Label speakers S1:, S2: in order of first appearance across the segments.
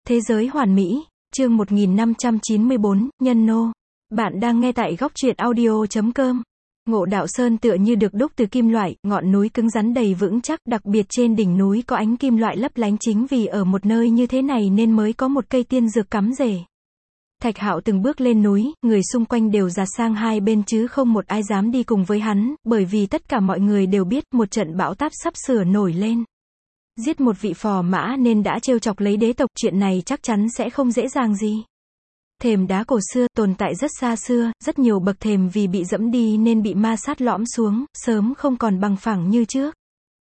S1: Thế giới hoàn mỹ, chương 1594, Nhân nô. Bạn đang nghe tại góc truyện audio.com. Ngộ Đạo Sơn tựa như được đúc từ kim loại, ngọn núi cứng rắn đầy vững chắc, đặc biệt trên đỉnh núi có ánh kim loại lấp lánh, chính vì ở một nơi như thế này nên mới có một cây tiên dược cắm rễ. Thạch Hạo từng bước lên núi, người xung quanh đều dạt sang hai bên chứ không một ai dám đi cùng với hắn, bởi vì tất cả mọi người đều biết một trận bão táp sắp sửa nổi lên. Giết một vị phò mã nên đã trêu chọc lấy đế tộc, chuyện này chắc chắn sẽ không dễ dàng gì. Thềm đá cổ xưa, tồn tại rất xa xưa, rất nhiều bậc thềm vì bị dẫm đi nên bị ma sát lõm xuống, sớm không còn bằng phẳng như trước.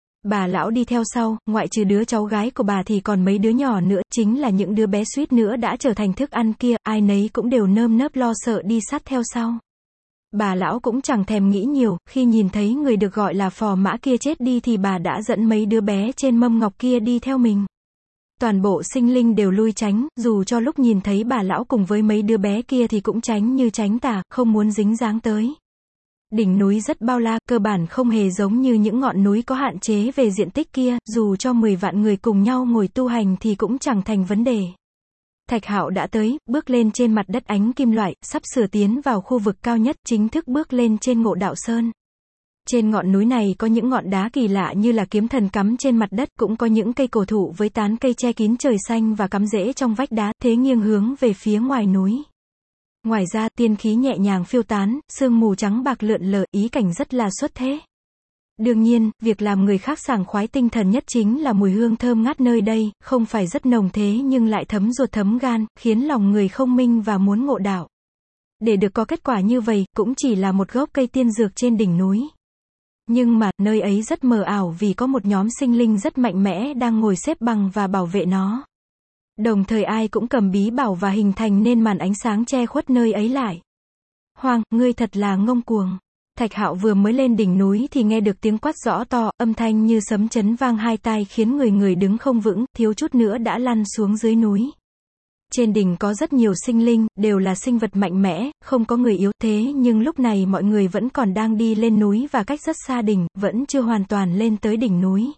S1: Bà lão đi theo sau, ngoại trừ đứa cháu gái của bà thì còn mấy đứa nhỏ nữa, chính là những đứa bé suýt nữa đã trở thành thức ăn kia, ai nấy cũng đều nơm nớp lo sợ đi sát theo sau. Bà lão cũng chẳng thèm nghĩ nhiều, khi nhìn thấy người được gọi là phò mã kia chết đi thì bà đã dẫn mấy đứa bé trên mâm ngọc kia đi theo mình. Toàn bộ sinh linh đều lui tránh, dù cho lúc nhìn thấy bà lão cùng với mấy đứa bé kia thì cũng tránh như tránh tà, không muốn dính dáng tới. Đỉnh núi rất bao la, cơ bản không hề giống như những ngọn núi có hạn chế về diện tích kia, dù cho 10 vạn người cùng nhau ngồi tu hành thì cũng chẳng thành vấn đề. Thạch Hạo đã tới, bước lên trên mặt đất ánh kim loại, sắp sửa tiến vào khu vực cao nhất, chính thức bước lên trên Ngộ Đạo Sơn. Trên ngọn núi này có những ngọn đá kỳ lạ như là kiếm thần cắm trên mặt đất, cũng có những cây cổ thụ với tán cây che kín trời xanh và cắm rễ trong vách đá, thế nghiêng hướng về phía ngoài núi. Ngoài ra, tiên khí nhẹ nhàng phiêu tán, sương mù trắng bạc lượn lờ, ý cảnh rất là xuất thế. Đương nhiên, việc làm người khác sảng khoái tinh thần nhất chính là mùi hương thơm ngát nơi đây, không phải rất nồng thế nhưng lại thấm ruột thấm gan, khiến lòng người không minh và muốn ngộ đạo. Để được có kết quả như vậy, cũng chỉ là một gốc cây tiên dược trên đỉnh núi. Nhưng mà, nơi ấy rất mờ ảo vì có một nhóm sinh linh rất mạnh mẽ đang ngồi xếp bằng và bảo vệ nó. Đồng thời ai cũng cầm bí bảo và hình thành nên màn ánh sáng che khuất nơi ấy lại. Hoàng, ngươi thật là ngông cuồng. Thạch Hạo vừa mới lên đỉnh núi thì nghe được tiếng quát rõ to, âm thanh như sấm chấn vang hai tai khiến người đứng không vững, thiếu chút nữa đã lăn xuống dưới núi. Trên đỉnh có rất nhiều sinh linh, đều là sinh vật mạnh mẽ, không có người yếu, thế nhưng lúc này mọi người vẫn còn đang đi lên núi và cách rất xa đỉnh, vẫn chưa hoàn toàn lên tới đỉnh núi.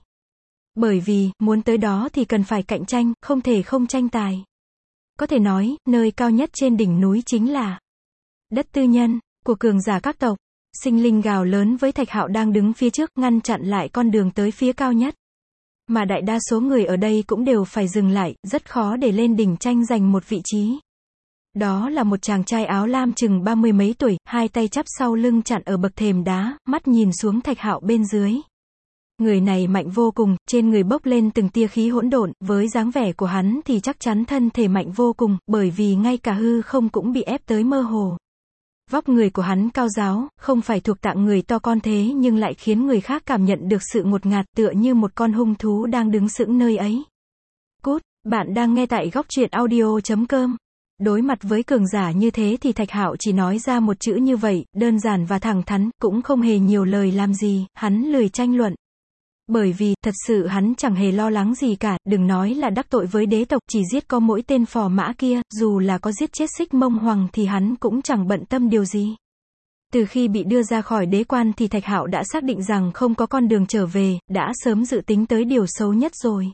S1: Bởi vì, muốn tới đó thì cần phải cạnh tranh, không thể không tranh tài. Có thể nói, nơi cao nhất trên đỉnh núi chính là đất tư nhân của cường giả các tộc. Sinh linh gào lớn với Thạch Hạo đang đứng phía trước, ngăn chặn lại con đường tới phía cao nhất. Mà đại đa số người ở đây cũng đều phải dừng lại, rất khó để lên đỉnh tranh giành một vị trí. Đó là một chàng trai áo lam chừng 30 mấy tuổi, hai tay chắp sau lưng chặn ở bậc thềm đá, mắt nhìn xuống Thạch Hạo bên dưới. Người này mạnh vô cùng, trên người bốc lên từng tia khí hỗn độn, với dáng vẻ của hắn thì chắc chắn thân thể mạnh vô cùng, bởi vì ngay cả hư không cũng bị ép tới mơ hồ. Vóc người của hắn cao ráo, không phải thuộc tạng người to con thế nhưng lại khiến người khác cảm nhận được sự ngột ngạt, tựa như một con hung thú đang đứng sững nơi ấy. Cút, bạn đang nghe tại góc truyện audio.com. Đối mặt với cường giả như thế thì Thạch Hạo chỉ nói ra một chữ như vậy, đơn giản và thẳng thắn, cũng không hề nhiều lời làm gì, hắn lười tranh luận. Bởi vì, thật sự hắn chẳng hề lo lắng gì cả, đừng nói là đắc tội với đế tộc, chỉ giết có mỗi tên phò mã kia, dù là có giết chết Xích Mông Hoàng thì hắn cũng chẳng bận tâm điều gì. Từ khi bị đưa ra khỏi đế quan thì Thạch Hạo đã xác định rằng không có con đường trở về, đã sớm dự tính tới điều xấu nhất rồi.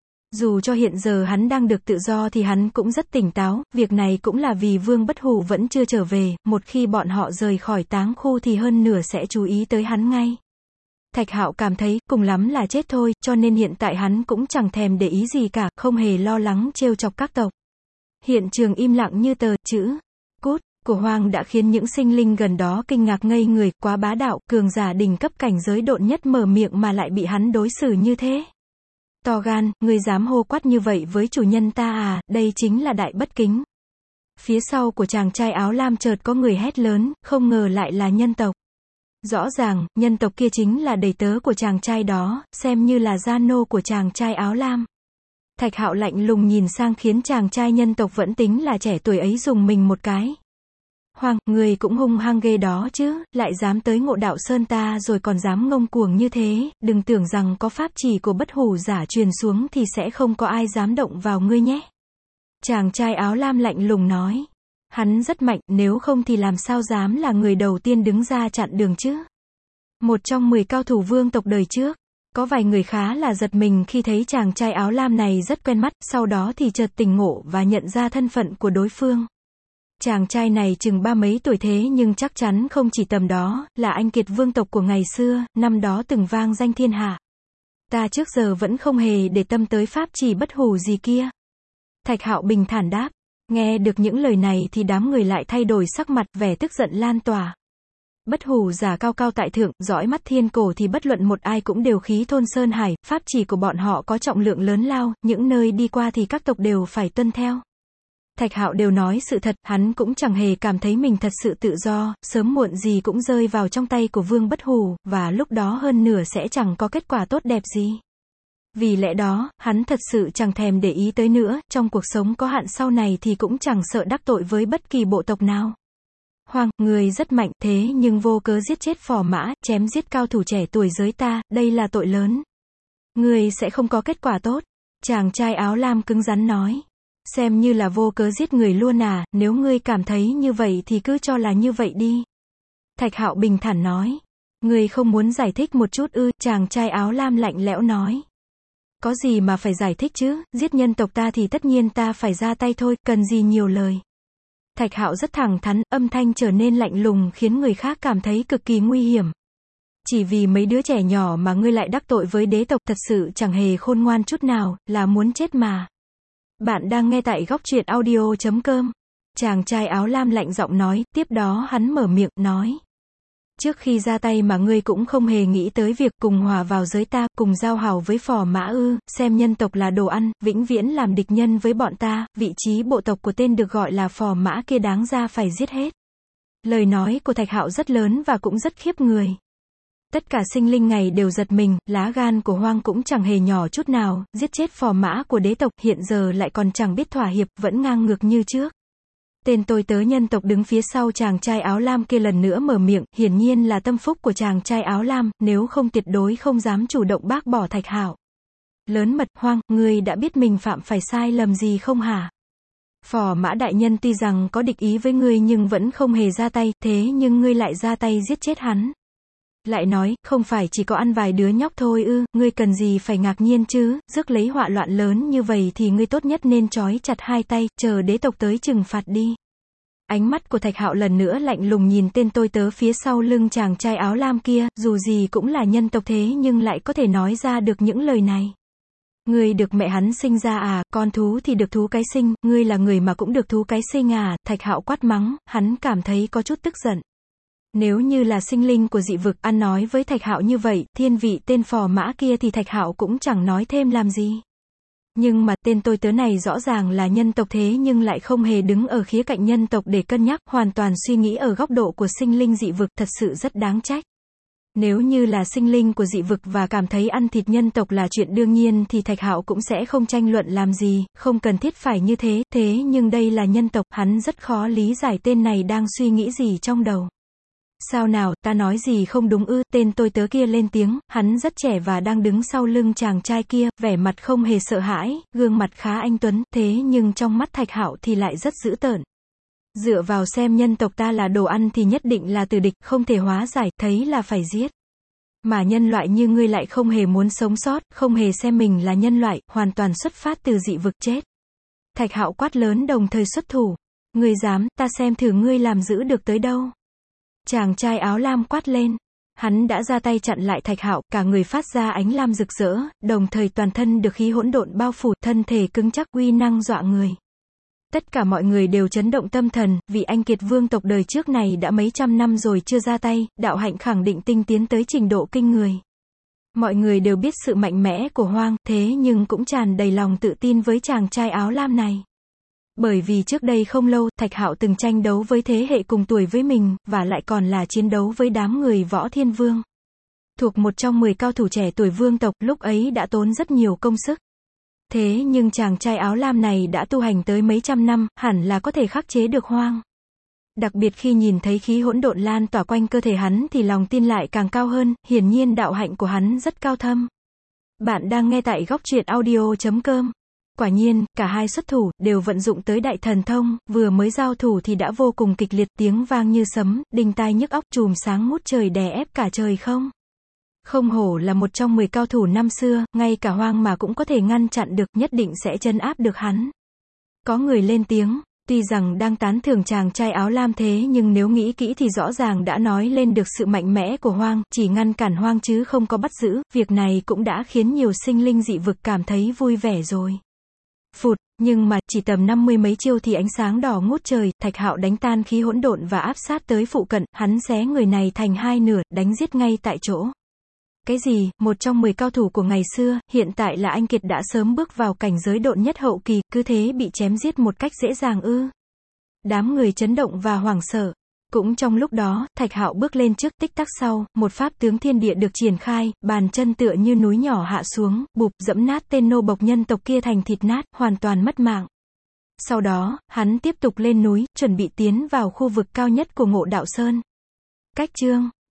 S1: Dù cho hiện giờ hắn đang được tự do thì hắn cũng rất tỉnh táo, việc này cũng là vì Vương Bất Hủ vẫn chưa trở về, một khi bọn họ rời khỏi táng khu thì hơn nửa sẽ chú ý tới hắn ngay. Thạch Hạo cảm thấy, cùng lắm là chết thôi, cho nên hiện tại hắn cũng chẳng thèm để ý gì cả, không hề lo lắng trêu chọc các tộc. Hiện trường im lặng như tờ, chữ cút của Hoàng đã khiến những sinh linh gần đó kinh ngạc ngây người, quá bá đạo, cường giả đỉnh cấp cảnh giới độn nhất mở miệng mà lại bị hắn đối xử như thế. To gan, ngươi dám hô quát như vậy với chủ nhân ta à, đây chính là đại bất kính. Phía sau của chàng trai áo lam chợt có người hét lớn, không ngờ lại là nhân tộc. Rõ ràng, nhân tộc kia chính là đầy tớ của chàng trai đó, xem như là gia nô của chàng trai áo lam. Thạch Hạo lạnh lùng nhìn sang khiến chàng trai nhân tộc vẫn tính là trẻ tuổi ấy rùng mình một cái. Hoàng, người cũng hung hăng ghê đó chứ, lại dám tới Ngộ Đạo Sơn ta rồi còn dám ngông cuồng như thế, đừng tưởng rằng có pháp chỉ của Bất Hủ giả truyền xuống thì sẽ không có ai dám động vào ngươi nhé. Chàng trai áo lam lạnh lùng nói. Hắn rất mạnh, nếu không thì làm sao dám là người đầu tiên đứng ra chặn đường chứ. Một trong 10 cao thủ vương tộc đời trước. Có vài người khá là giật mình khi thấy chàng trai áo lam này rất quen mắt, sau đó thì chợt tỉnh ngộ và nhận ra thân phận của đối phương. Chàng trai này chừng ba mấy tuổi thế nhưng chắc chắn không chỉ tầm đó, là anh kiệt vương tộc của ngày xưa, năm đó từng vang danh thiên hạ. Ta trước giờ vẫn không hề để tâm tới pháp chỉ bất hủ gì kia. Thạch Hạo bình thản đáp. Nghe được những lời này thì đám người lại thay đổi sắc mặt, vẻ tức giận lan tỏa. Bất hủ giả cao cao tại thượng, dõi mắt thiên cổ thì bất luận một ai cũng đều khí thôn sơn hải, pháp chỉ của bọn họ có trọng lượng lớn lao, những nơi đi qua thì các tộc đều phải tuân theo. Thạch Hạo đều nói sự thật, hắn cũng chẳng hề cảm thấy mình thật sự tự do, sớm muộn gì cũng rơi vào trong tay của Vương Bất Hủ, và lúc đó hơn nửa sẽ chẳng có kết quả tốt đẹp gì. Vì lẽ đó, hắn thật sự chẳng thèm để ý tới nữa, trong cuộc sống có hạn sau này thì cũng chẳng sợ đắc tội với bất kỳ bộ tộc nào. Hoàng, người rất mạnh, thế nhưng vô cớ giết chết phò mã, chém giết cao thủ trẻ tuổi giới ta, đây là tội lớn. Người sẽ không có kết quả tốt. Chàng trai áo lam cứng rắn nói. Xem như là vô cớ giết người luôn à, nếu ngươi cảm thấy như vậy thì cứ cho là như vậy đi. Thạch Hạo bình thản nói. Ngươi không muốn giải thích một chút ư? Chàng trai áo lam lạnh lẽo nói. Có gì mà phải giải thích chứ, giết nhân tộc ta thì tất nhiên ta phải ra tay thôi, cần gì nhiều lời. Thạch Hạo rất thẳng thắn, âm thanh trở nên lạnh lùng khiến người khác cảm thấy cực kỳ nguy hiểm. Chỉ vì mấy đứa trẻ nhỏ mà ngươi lại đắc tội với đế tộc, thật sự chẳng hề khôn ngoan chút nào, là muốn chết mà. Bạn đang nghe tại góc truyện audio.com. Chàng trai áo lam lạnh giọng nói, tiếp đó hắn mở miệng, nói. Trước khi ra tay mà ngươi cũng không hề nghĩ tới việc cùng hòa vào giới ta, cùng giao hảo với phò mã ư, xem nhân tộc là đồ ăn, vĩnh viễn làm địch nhân với bọn ta, vị trí bộ tộc của tên được gọi là phò mã kia đáng ra phải giết hết. Lời nói của Thạch Hạo rất lớn và cũng rất khiếp người. Tất cả sinh linh ngày đều giật mình, lá gan của Hoang cũng chẳng hề nhỏ chút nào, giết chết phò mã của đế tộc, hiện giờ lại còn chẳng biết thỏa hiệp, vẫn ngang ngược như trước. Tên tôi tớ nhân tộc đứng phía sau chàng trai áo lam kia lần nữa mở miệng, hiển nhiên là tâm phúc của chàng trai áo lam, nếu không tuyệt đối không dám chủ động bác bỏ Thạch Hạo. Lớn mật, Hoang, ngươi đã biết mình phạm phải sai lầm gì không hả? Phò mã đại nhân tuy rằng có địch ý với ngươi nhưng vẫn không hề ra tay, thế nhưng ngươi lại ra tay giết chết hắn. Lại nói, không phải chỉ có ăn vài đứa nhóc thôi ư, ngươi cần gì phải ngạc nhiên chứ, rước lấy họa loạn lớn như vậy thì ngươi tốt nhất nên trói chặt hai tay, chờ đế tộc tới trừng phạt đi. Ánh mắt của Thạch Hạo lần nữa lạnh lùng nhìn tên tôi tớ phía sau lưng chàng trai áo lam kia, dù gì cũng là nhân tộc thế nhưng lại có thể nói ra được những lời này. Ngươi được mẹ hắn sinh ra à, con thú thì được thú cái sinh, ngươi là người mà cũng được thú cái sinh à, Thạch Hạo quát mắng, hắn cảm thấy có chút tức giận. Nếu như là sinh linh của dị vực, ăn nói với Thạch Hạo như vậy, thiên vị tên phò mã kia thì Thạch Hạo cũng chẳng nói thêm làm gì. Nhưng mà, tên tôi tớ này rõ ràng là nhân tộc thế nhưng lại không hề đứng ở khía cạnh nhân tộc để cân nhắc, hoàn toàn suy nghĩ ở góc độ của sinh linh dị vực, thật sự rất đáng trách. Nếu như là sinh linh của dị vực và cảm thấy ăn thịt nhân tộc là chuyện đương nhiên thì Thạch Hạo cũng sẽ không tranh luận làm gì, không cần thiết phải như thế, thế nhưng đây là nhân tộc, hắn rất khó lý giải tên này đang suy nghĩ gì trong đầu. Sao nào, ta nói gì không đúng ư, tên tôi tớ kia lên tiếng, hắn rất trẻ và đang đứng sau lưng chàng trai kia, vẻ mặt không hề sợ hãi, gương mặt khá anh tuấn, thế nhưng trong mắt Thạch Hạo thì lại rất dữ tợn. Dựa vào xem nhân tộc ta là đồ ăn thì nhất định là tử địch, không thể hóa giải, thấy là phải giết. Mà nhân loại như ngươi lại không hề muốn sống sót, không hề xem mình là nhân loại, hoàn toàn xuất phát từ dị vực chết. Thạch Hạo quát lớn đồng thời xuất thủ. Ngươi dám, ta xem thử ngươi làm giữ được tới đâu. Chàng trai áo lam quát lên. Hắn đã ra tay chặn lại Thạch Hạo, cả người phát ra ánh lam rực rỡ, đồng thời toàn thân được khí hỗn độn bao phủ, thân thể cứng chắc, uy năng dọa người. Tất cả mọi người đều chấn động tâm thần, vì anh kiệt vương tộc đời trước này đã mấy trăm năm rồi chưa ra tay, đạo hạnh khẳng định tinh tiến tới trình độ kinh người. Mọi người đều biết sự mạnh mẽ của Hoang, thế nhưng cũng tràn đầy lòng tự tin với chàng trai áo lam này. Bởi vì trước đây không lâu, Thạch Hạo từng tranh đấu với thế hệ cùng tuổi với mình, và lại còn là chiến đấu với đám người Võ Thiên Vương. Thuộc một trong 10 cao thủ trẻ tuổi vương tộc, lúc ấy đã tốn rất nhiều công sức. Thế nhưng chàng trai áo lam này đã tu hành tới mấy trăm năm, hẳn là có thể khắc chế được Hoang. Đặc biệt khi nhìn thấy khí hỗn độn lan tỏa quanh cơ thể hắn thì lòng tin lại càng cao hơn, hiển nhiên đạo hạnh của hắn rất cao thâm. Bạn đang nghe tại góc truyện audio.com. Quả nhiên, cả hai xuất thủ, đều vận dụng tới đại thần thông, vừa mới giao thủ thì đã vô cùng kịch liệt, tiếng vang như sấm, đinh tai nhức óc, chùm sáng ngút trời đè ép cả trời không. Không hổ là một trong 10 cao thủ năm xưa, ngay cả Hoang mà cũng có thể ngăn chặn được, nhất định sẽ trấn áp được hắn. Có người lên tiếng, tuy rằng đang tán thưởng chàng trai áo lam thế nhưng nếu nghĩ kỹ thì rõ ràng đã nói lên được sự mạnh mẽ của Hoang, chỉ ngăn cản Hoang chứ không có bắt giữ, việc này cũng đã khiến nhiều sinh linh dị vực cảm thấy vui vẻ rồi. Phụt, nhưng mà, chỉ tầm 50 mấy chiêu thì ánh sáng đỏ ngút trời, Thạch Hạo đánh tan khí hỗn độn và áp sát tới phụ cận, hắn xé người này thành hai nửa, đánh giết ngay tại chỗ. Cái gì, một trong 10 cao thủ của ngày xưa, hiện tại là anh Kiệt đã sớm bước vào cảnh giới độn nhất hậu kỳ, cứ thế bị chém giết một cách dễ dàng ư? Đám người chấn động và hoảng sợ. Cũng trong lúc đó, Thạch Hạo bước lên trước, tích tắc sau, một pháp tướng thiên địa được triển khai, bàn chân tựa như núi nhỏ hạ xuống, bụp, dẫm nát tên nô bộc nhân tộc kia thành thịt nát, hoàn toàn mất mạng. Sau đó, hắn tiếp tục lên núi, chuẩn bị tiến vào khu vực cao nhất của Ngộ Đạo Sơn. Cách chương